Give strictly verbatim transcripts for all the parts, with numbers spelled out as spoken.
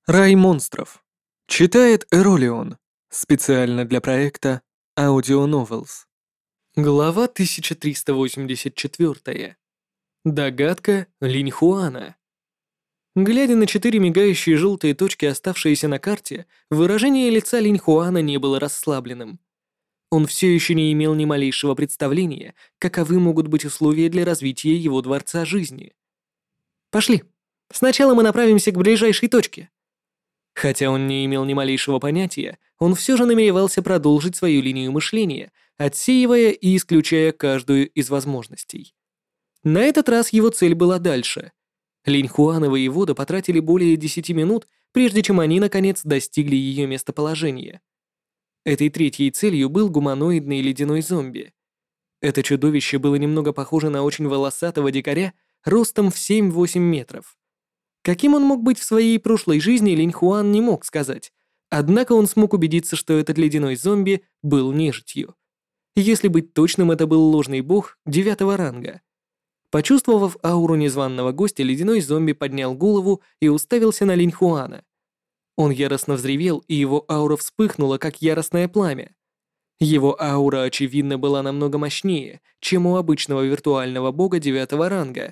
Рай монстров. Читает Эролион. Специально для проекта Audio Novels. Глава тысяча триста восемьдесят четыре. Догадка Линьхуана. Глядя на четыре мигающие желтые точки, оставшиеся на карте, выражение лица Линьхуана не было расслабленным. Он все еще не имел ни малейшего представления, каковы могут быть условия для развития его дворца жизни. «Пошли. Сначала мы направимся к ближайшей точке». Хотя он не имел ни малейшего понятия, он все же намеревался продолжить свою линию мышления, отсеивая и исключая каждую из возможностей. На этот раз его цель была дальше. Линьхуан и воевода потратили более десяти минут, прежде чем они, наконец, достигли ее местоположения. Этой третьей целью был гуманоидный ледяной зомби. Это чудовище было немного похоже на очень волосатого дикаря, ростом в семь-восемь метров. Каким он мог быть в своей прошлой жизни, Линьхуан не мог сказать, однако он смог убедиться, что этот ледяной зомби был нежитью. Если быть точным, это был ложный бог девятого ранга. Почувствовав ауру незваного гостя, ледяной зомби поднял голову и уставился на Линьхуана. Он яростно взревел, и его аура вспыхнула, как яростное пламя. Его аура, очевидно, была намного мощнее, чем у обычного виртуального бога девятого ранга.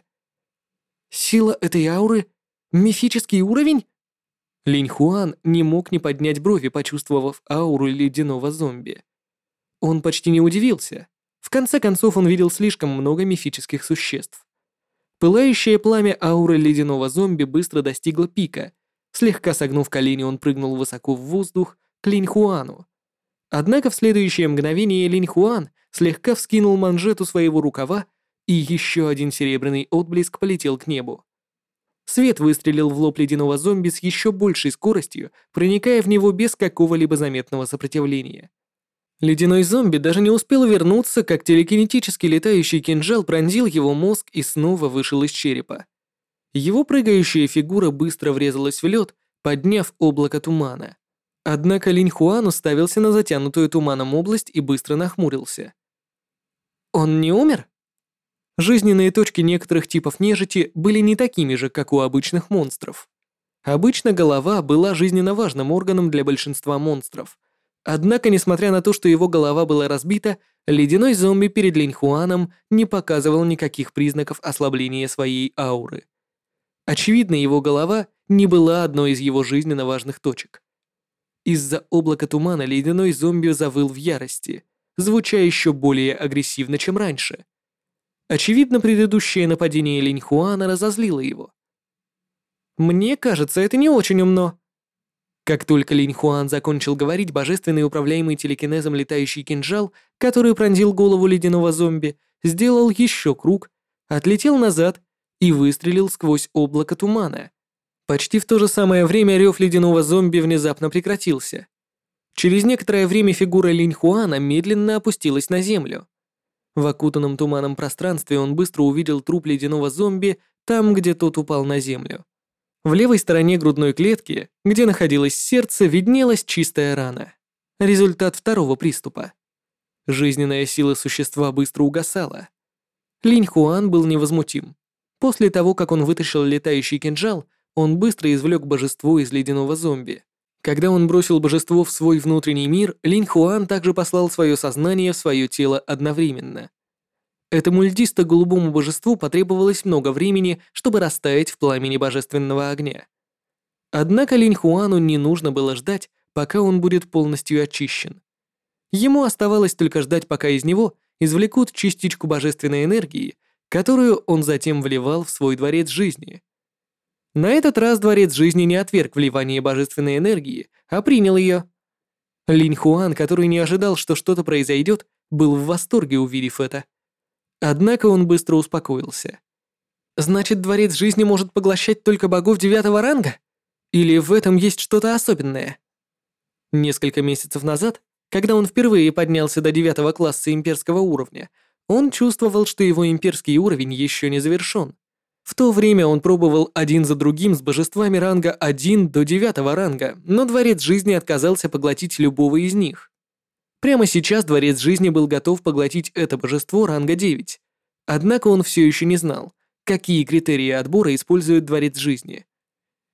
Сила этой ауры — мифический уровень? Линьхуан не мог не поднять брови, почувствовав ауру ледяного зомби. Он почти не удивился. В конце концов, он видел слишком много мифических существ. Пылающее пламя ауры ледяного зомби быстро достигло пика. Слегка согнув колени, он прыгнул высоко в воздух к Линьхуану. Однако в следующее мгновение Линьхуан слегка вскинул манжету своего рукава, и еще один серебряный отблеск полетел к небу. Свет выстрелил в лоб ледяного зомби с еще большей скоростью, проникая в него без какого-либо заметного сопротивления. Ледяной зомби даже не успел вернуться, как телекинетический летающий кинжал пронзил его мозг и снова вышел из черепа. Его прыгающая фигура быстро врезалась в лед, подняв облако тумана. Однако Линьхуан уставился на затянутую туманом область и быстро нахмурился. «Он не умер?» Жизненные точки некоторых типов нежити были не такими же, как у обычных монстров. Обычно голова была жизненно важным органом для большинства монстров. Однако, несмотря на то, что его голова была разбита, ледяной зомби перед Линьхуаном не показывал никаких признаков ослабления своей ауры. Очевидно, его голова не была одной из его жизненно важных точек. Из-за облака тумана ледяной зомби завыл в ярости, звуча еще более агрессивно, чем раньше. Очевидно, предыдущее нападение Линьхуана разозлило его. «Мне кажется, это не очень умно». Как только Линьхуан закончил говорить, божественный управляемый телекинезом летающий кинжал, который пронзил голову ледяного зомби, сделал еще круг, отлетел назад и выстрелил сквозь облако тумана. Почти в то же самое время рев ледяного зомби внезапно прекратился. Через некоторое время фигура Линьхуана медленно опустилась на землю. В окутанном туманом пространстве он быстро увидел труп ледяного зомби там, где тот упал на землю. В левой стороне грудной клетки, где находилось сердце, виднелась чистая рана. Результат второго приступа. Жизненная сила существа быстро угасала. Линьхуан был невозмутим. После того, как он вытащил летающий кинжал, он быстро извлек божество из ледяного зомби. Когда он бросил божество в свой внутренний мир, Линьхуан также послал свое сознание в свое тело одновременно. Этому льдисто-голубому божеству потребовалось много времени, чтобы растаять в пламени божественного огня. Однако Линьхуану не нужно было ждать, пока он будет полностью очищен. Ему оставалось только ждать, пока из него извлекут частичку божественной энергии, которую он затем вливал в свой дворец жизни. На этот раз дворец жизни не отверг вливание божественной энергии, а принял ее. Линьхуан, который не ожидал, что что-то произойдет, был в восторге, увидев это. Однако он быстро успокоился. Значит, дворец жизни может поглощать только богов девятого ранга? Или в этом есть что-то особенное? Несколько месяцев назад, когда он впервые поднялся до девятого класса имперского уровня, он чувствовал, что его имперский уровень еще не завершен. В то время он пробовал один за другим с божествами ранга один до девятого ранга, но дворец жизни отказался поглотить любого из них. Прямо сейчас дворец жизни был готов поглотить это божество ранга девять. Однако он все еще не знал, какие критерии отбора использует дворец жизни.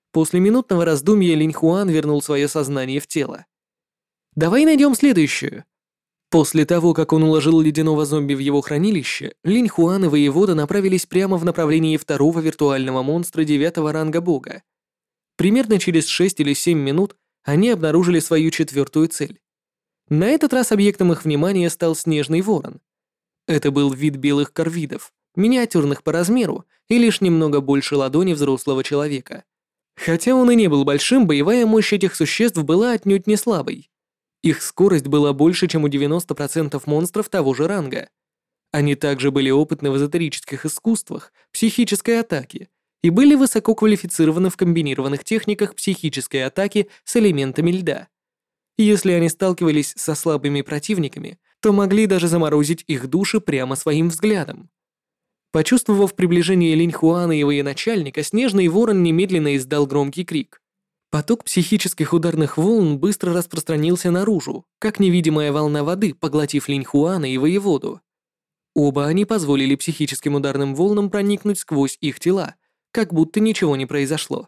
После минутного раздумья Линь Хуан вернул свое сознание в тело. «Давай найдем следующую». После того, как он уложил ледяного зомби в его хранилище, Линь Хуан и воевода направились прямо в направлении второго виртуального монстра девятого ранга бога. Примерно через шесть или семь минут они обнаружили свою четвертую цель. На этот раз объектом их внимания стал снежный ворон. Это был вид белых корвидов, миниатюрных по размеру и лишь немного больше ладони взрослого человека. Хотя он и не был большим, боевая мощь этих существ была отнюдь не слабой. Их скорость была больше, чем у девяноста процентов монстров того же ранга. Они также были опытны в эзотерических искусствах, психической атаке и были высоко квалифицированы в комбинированных техниках психической атаки с элементами льда. Если они сталкивались со слабыми противниками, то могли даже заморозить их души прямо своим взглядом. Почувствовав приближение Линь Хуана и военачальника, снежный ворон немедленно издал громкий крик. Поток психических ударных волн быстро распространился наружу, как невидимая волна воды, поглотив Линь Хуана и воеводу. Оба они позволили психическим ударным волнам проникнуть сквозь их тела, как будто ничего не произошло.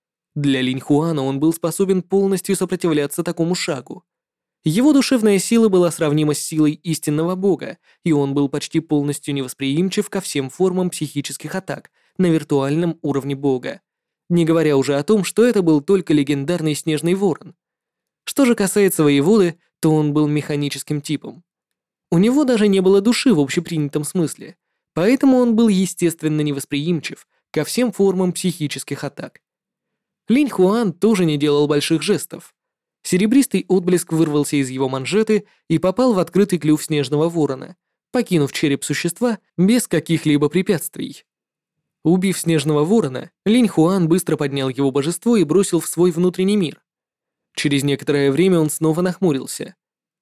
Для Линь Хуана он был способен полностью сопротивляться такому шагу. Его душевная сила была сравнима с силой истинного бога, и он был почти полностью невосприимчив ко всем формам психических атак на виртуальном уровне бога, не говоря уже о том, что это был только легендарный снежный ворон. Что же касается воеводы, то он был механическим типом. У него даже не было души в общепринятом смысле, поэтому он был естественно невосприимчив ко всем формам психических атак. Линь Хуан тоже не делал больших жестов. Серебристый отблеск вырвался из его манжеты и попал в открытый клюв снежного ворона, покинув череп существа без каких-либо препятствий. Убив снежного ворона, Линь Хуан быстро поднял его божество и бросил в свой внутренний мир. Через некоторое время он снова нахмурился.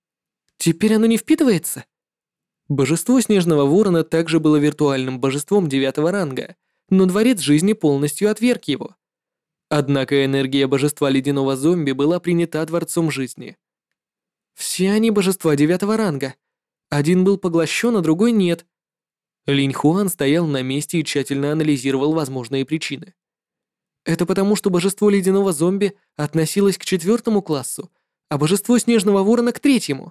«Теперь оно не впитывается?» Божество снежного ворона также было виртуальным божеством девятого ранга, но дворец жизни полностью отверг его. Однако энергия божества ледяного зомби была принята дворцом жизни. Все они божества девятого ранга. Один был поглощен, а другой нет. Линь Хуан стоял на месте и тщательно анализировал возможные причины. Это потому, что божество ледяного зомби относилось к четвертому классу, а божество снежного ворона к третьему.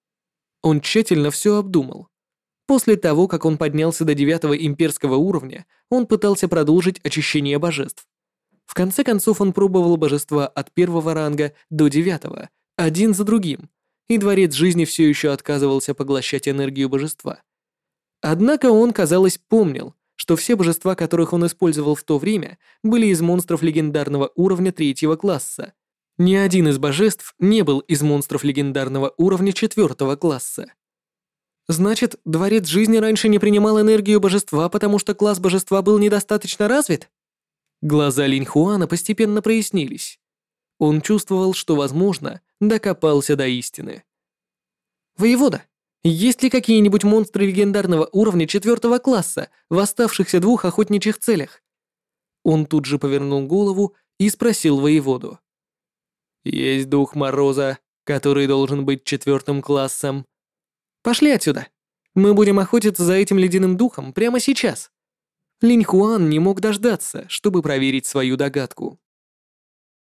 Он тщательно все обдумал. После того, как он поднялся до девятого имперского уровня, он пытался продолжить очищение божеств. В конце концов он пробовал божества от первого ранга до девятого, один за другим, и дворец жизни все еще отказывался поглощать энергию божества. Однако он, казалось, помнил, что все божества, которых он использовал в то время, были из монстров легендарного уровня третьего класса. Ни один из божеств не был из монстров легендарного уровня четвертого класса. Значит, дворец жизни раньше не принимал энергию божества, потому что класс божества был недостаточно развит? Глаза Линь Хуана постепенно прояснились. Он чувствовал, что, возможно, докопался до истины. «Воевода, есть ли какие-нибудь монстры легендарного уровня четвертого класса в оставшихся двух охотничьих целях?» Он тут же повернул голову и спросил воеводу. «Есть дух Мороза, который должен быть четвертым классом. Пошли отсюда. Мы будем охотиться за этим ледяным духом прямо сейчас». Линь Хуан не мог дождаться, чтобы проверить свою догадку.